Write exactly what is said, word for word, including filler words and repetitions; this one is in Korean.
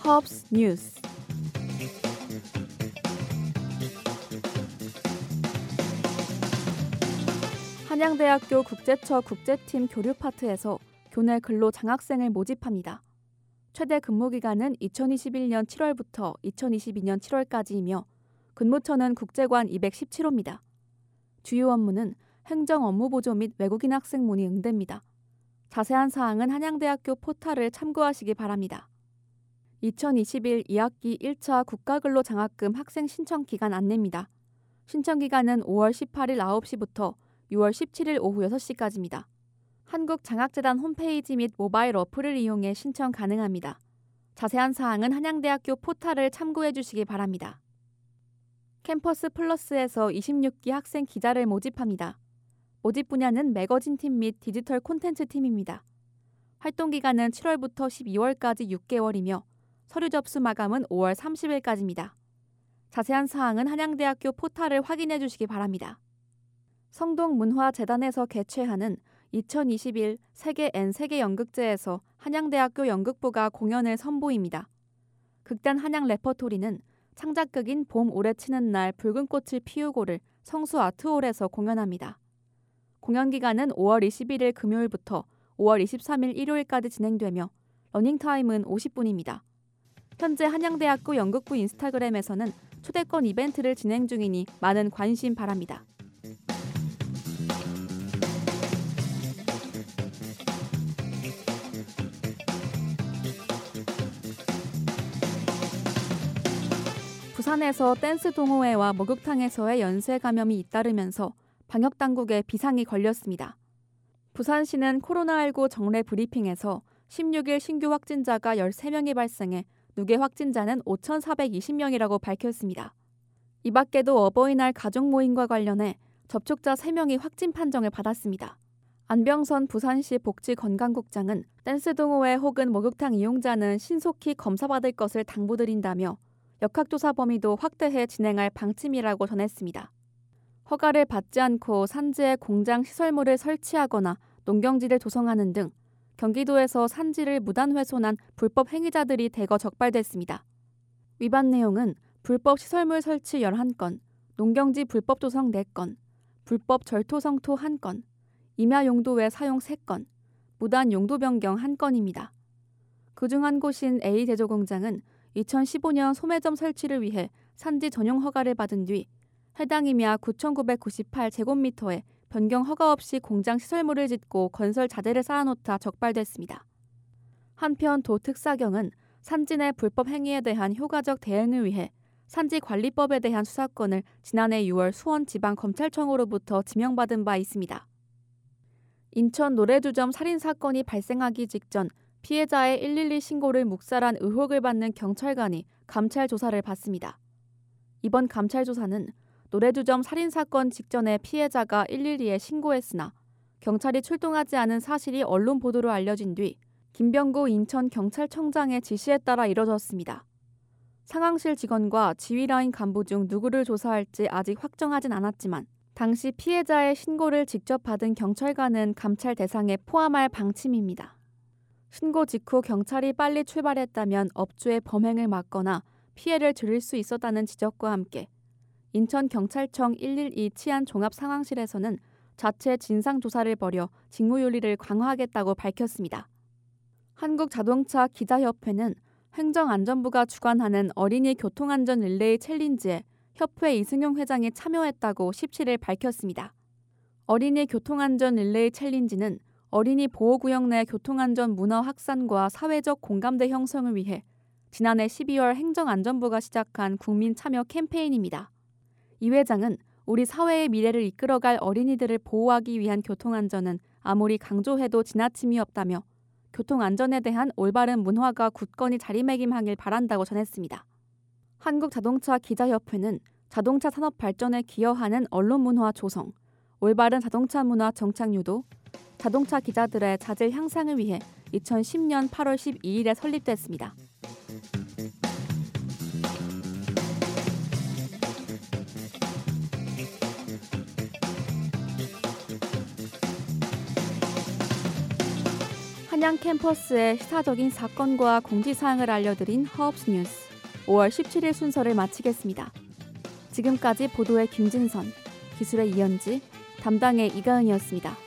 컵스 뉴스. 한양대학교 국제처 국제팀 교류 파트에서 교내 근로 장학생을 모집합니다. 최대 근무기간은 이천이십일 년 칠월부터 이천이십이 년 칠월까지이며 근무처는 국제관 이백십칠 호입니다. 주요 업무는 행정 업무 보조 및 외국인 학생 문의 응대입니다. 자세한 사항은 한양대학교 포털을 참고하시기 바랍니다. 이천이십일 이 학기 일 차 국가근로장학금 학생 신청 기간 안내입니다. 신청 기간은 오월 십팔일 아홉 시부터 유월 십칠일 오후 여섯 시까지입니다. 한국장학재단 홈페이지 및 모바일 어플을 이용해 신청 가능합니다. 자세한 사항은 한양대학교 포털을 참고해 주시기 바랍니다. 캠퍼스 플러스에서 이십육 기 학생 기자를 모집합니다. 모집 분야는 매거진 팀 및 디지털 콘텐츠 팀입니다. 활동 기간은 칠월부터 십이월까지 육 개월이며 서류 접수 마감은 오월 삼십일까지입니다. 자세한 사항은 한양대학교 포털을 확인해 주시기 바랍니다. 성동문화재단에서 개최하는 이천이십일 세계 N 세계연극제에서 한양대학교 연극부가 공연을 선보입니다. 극단 한양 레퍼토리는 창작극인 봄 오래 치는 날 붉은 꽃을 피우고를 성수 아트홀에서 공연합니다. 공연 기간은 오월 이십일일 금요일부터 오월 이십삼일 일요일까지 진행되며 러닝타임은 오십 분입니다. 현재 한양대학교 연극부 인스타그램에서는 초대권 이벤트를 진행 중이니 많은 관심 바랍니다. 부산에서 댄스 동호회와 목욕탕에서의 연쇄 감염이 잇따르면서 방역당국에 비상이 걸렸습니다. 부산시는 코로나십구 정례 브리핑에서 십육일 신규 확진자가 열세 명이 발생해 누계 확진자는 오천사백이십 명이라고 밝혔습니다. 이 밖에도 어버이날 가족 모임과 관련해 접촉자 세 명이 확진 판정을 받았습니다. 안병선 부산시 복지건강국장은 댄스 동호회 혹은 목욕탕 이용자는 신속히 검사받을 것을 당부드린다며 역학조사 범위도 확대해 진행할 방침이라고 전했습니다. 허가를 받지 않고 산지에 공장 시설물을 설치하거나 농경지를 조성하는 등 경기도에서 산지를 무단 훼손한 불법 행위자들이 대거 적발됐습니다. 위반 내용은 불법 시설물 설치 열한 건, 농경지 불법 조성 네 건, 불법 절토 성토 한 건, 임야 용도 외 사용 세 건, 무단 용도 변경 한 건입니다. 그중 한 곳인 A 제조공장은 이천십오 년 소매점 설치를 위해 산지 전용 허가를 받은 뒤 해당 임야 구천구백구십팔 제곱미터에 변경 허가 없이 공장 시설물을 짓고 건설 자재를 쌓아놓다 적발됐습니다. 한편 도특사경은 산지 내 불법 행위에 대한 효과적 대응을 위해 산지관리법에 대한 수사권을 지난해 유월 수원지방검찰청으로부터 지명받은 바 있습니다. 인천 노래주점 살인사건이 발생하기 직전 피해자의 일일이 신고를 묵살한 의혹을 받는 경찰관이 감찰 조사를 받습니다. 이번 감찰 조사는 노래주점 살인사건 직전에 피해자가 일일이에 신고했으나 경찰이 출동하지 않은 사실이 언론 보도로 알려진 뒤 김병구 인천경찰청장의 지시에 따라 이뤄졌습니다. 상황실 직원과 지휘라인 간부 중 누구를 조사할지 아직 확정하진 않았지만 당시 피해자의 신고를 직접 받은 경찰관은 감찰 대상에 포함할 방침입니다. 신고 직후 경찰이 빨리 출발했다면 업주의 범행을 막거나 피해를 줄일 수 있었다는 지적과 함께 인천경찰청 일일이 치안종합상황실에서는 자체 진상조사를 벌여 직무윤리를 강화하겠다고 밝혔습니다. 한국자동차 기자협회는 행정안전부가 주관하는 어린이 교통안전 릴레이 챌린지에 협회 이승용 회장이 참여했다고 십칠일 밝혔습니다. 어린이 교통안전 릴레이 챌린지는 어린이 보호구역 내 교통안전 문화 확산과 사회적 공감대 형성을 위해 지난해 십이월 행정안전부가 시작한 국민 참여 캠페인입니다. 이 회장은 우리 사회의 미래를 이끌어갈 어린이들을 보호하기 위한 교통안전은 아무리 강조해도 지나침이 없다며 교통안전에 대한 올바른 문화가 굳건히 자리매김하길 바란다고 전했습니다. 한국자동차 기자협회는 자동차 산업 발전에 기여하는 언론 문화 조성, 올바른 자동차 문화 정착 유도, 자동차 기자들의 자질 향상을 위해 이천십 년 팔월 십이일에 설립됐습니다. 한양 캠퍼스의 시사적인 사건과 공지사항을 알려드린 허업스 뉴스 오월 십칠일 순서를 마치겠습니다. 지금까지 보도의 김진선, 기술의 이현지, 담당의 이가은이었습니다.